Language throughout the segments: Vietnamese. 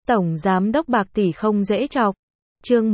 Tổng Giám đốc bạc tỷ không dễ chọc. Chương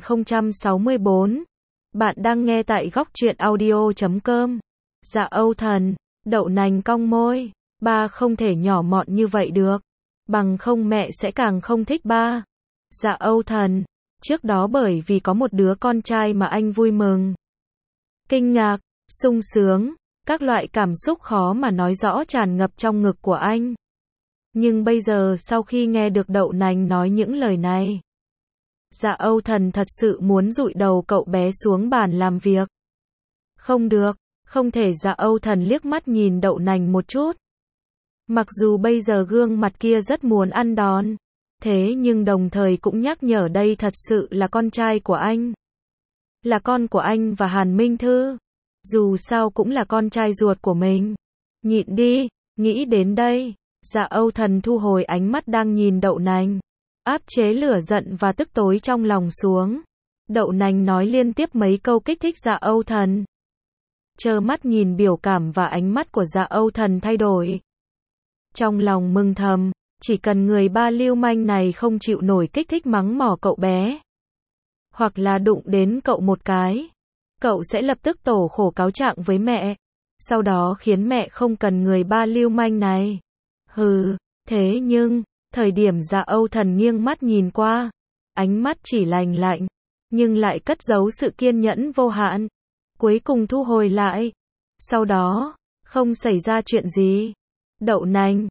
1064. Bạn đang nghe tại góc truyện audio.com. Dạ Âu Thần, đậu nành cong môi. Ba không thể nhỏ mọn như vậy được. Bằng không mẹ sẽ càng không thích ba. Dạ Âu Thần, trước đó bởi vì có một đứa con trai mà anh vui mừng, kinh ngạc, sung sướng, các loại cảm xúc khó mà nói rõ tràn ngập trong ngực của anh. Nhưng bây giờ sau khi nghe được đậu nành nói những lời này, Dạ Âu Thần thật sự muốn dụi đầu cậu bé xuống bàn làm việc. Không được, không thể. Dạ Âu Thần liếc mắt nhìn đậu nành một chút. Mặc dù bây giờ gương mặt kia rất muốn ăn đòn, thế nhưng đồng thời cũng nhắc nhở đây thật sự là con trai của anh. Là con của anh và Hàn Minh Thư. Dù sao cũng là con trai ruột của mình. Nhịn đi, nghĩ đến đây, Dạ Âu Thần thu hồi ánh mắt đang nhìn đậu nành, áp chế lửa giận và tức tối trong lòng xuống. Đậu nành nói liên tiếp mấy câu kích thích Dạ Âu Thần. Trơ mắt nhìn biểu cảm và ánh mắt của Dạ Âu Thần thay đổi. Trong lòng mừng thầm, chỉ cần người ba lưu manh này không chịu nổi kích thích mắng mỏ cậu bé, hoặc là đụng đến cậu một cái, cậu sẽ lập tức tổ khổ cáo trạng với mẹ, sau đó khiến mẹ không cần người ba lưu manh này. Hừ, thế nhưng, thời điểm Dạ Âu Thần nghiêng mắt nhìn qua, ánh mắt chỉ lạnh lạnh, nhưng lại cất giấu sự kiên nhẫn vô hạn. Cuối cùng thu hồi lại. Sau đó, không xảy ra chuyện gì. Đậu nành,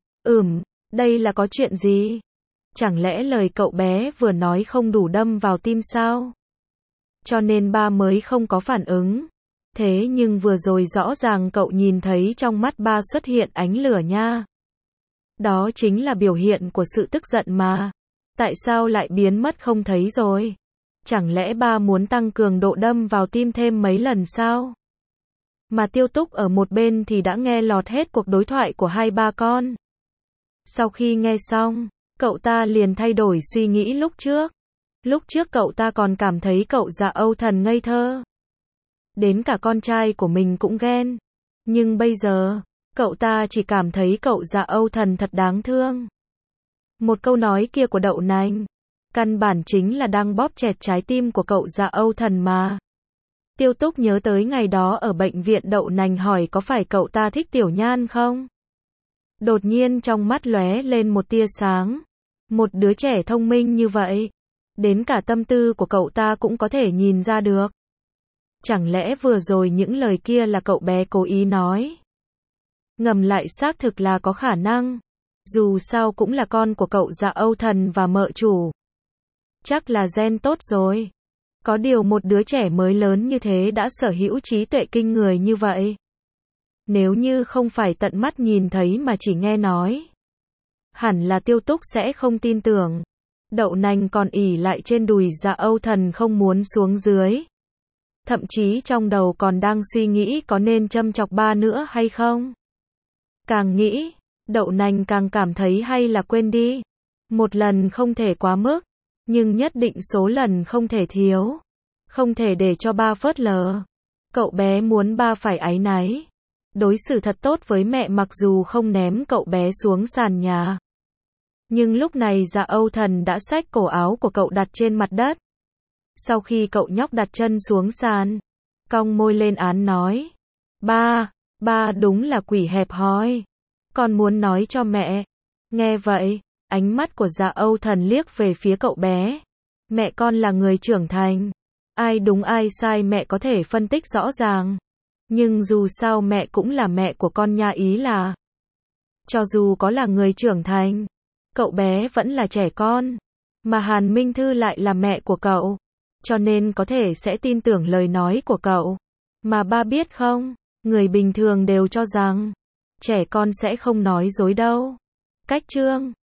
đây là có chuyện gì? Chẳng lẽ lời cậu bé vừa nói không đủ đâm vào tim sao? Cho nên ba mới không có phản ứng. Thế nhưng vừa rồi rõ ràng cậu nhìn thấy trong mắt ba xuất hiện ánh lửa nha. Đó chính là biểu hiện của sự tức giận mà. Tại sao lại biến mất không thấy rồi? Chẳng lẽ ba muốn tăng cường độ đâm vào tim thêm mấy lần sao? Mà Tiêu Túc ở một bên thì đã nghe lọt hết cuộc đối thoại của hai ba con. Sau khi nghe xong, cậu ta liền thay đổi suy nghĩ lúc trước. Lúc trước cậu ta còn cảm thấy cậu Dạ Âu Thần ngây thơ. Đến cả con trai của mình cũng ghen. Nhưng bây giờ, cậu ta chỉ cảm thấy cậu Dạ Âu Thần thật đáng thương. Một câu nói kia của đậu nành, căn bản chính là đang bóp chẹt trái tim của cậu Dạ Âu Thần mà. Tiêu Túc nhớ tới ngày đó ở bệnh viện, đậu nành hỏi có phải cậu ta thích Tiểu Nhan không? Đột nhiên trong mắt lóe lên một tia sáng. Một đứa trẻ thông minh như vậy, đến cả tâm tư của cậu ta cũng có thể nhìn ra được. Chẳng lẽ vừa rồi những lời kia là cậu bé cố ý nói? Ngầm lại xác thực là có khả năng. Dù sao cũng là con của cậu Dạ Âu Thần và mợ chủ. Chắc là gen tốt rồi. Có điều một đứa trẻ mới lớn như thế đã sở hữu trí tuệ kinh người như vậy. Nếu như không phải tận mắt nhìn thấy mà chỉ nghe nói, hẳn là Tiêu Túc sẽ không tin tưởng. Đậu nành còn ỉ lại trên đùi Dạ Âu Thần không muốn xuống dưới. Thậm chí trong đầu còn đang suy nghĩ có nên châm chọc ba nữa hay không. Càng nghĩ, đậu nành càng cảm thấy hay là quên đi. Một lần không thể quá mức, nhưng nhất định số lần không thể thiếu. Không thể để cho ba phớt lờ. Cậu bé muốn ba phải áy náy. Đối xử thật tốt với mẹ mặc dù không ném cậu bé xuống sàn nhà. Nhưng lúc này Dạ Âu Thần đã xách cổ áo của cậu đặt trên mặt đất. Sau khi cậu nhóc đặt chân xuống sàn, cong môi lên án nói. Ba đúng là quỷ hẹp hòi. Con muốn nói cho mẹ. Nghe vậy, ánh mắt của Dạ Âu Thần liếc về phía cậu bé. Mẹ con là người trưởng thành. Ai đúng ai sai mẹ có thể phân tích rõ ràng. Nhưng dù sao mẹ cũng là mẹ của con nha, ý là cho dù có là người trưởng thành, cậu bé vẫn là trẻ con. Mà Hàn Minh Thư lại là mẹ của cậu. Cho nên có thể sẽ tin tưởng lời nói của cậu. Mà ba biết không, người bình thường đều cho rằng trẻ con sẽ không nói dối đâu. Cách chương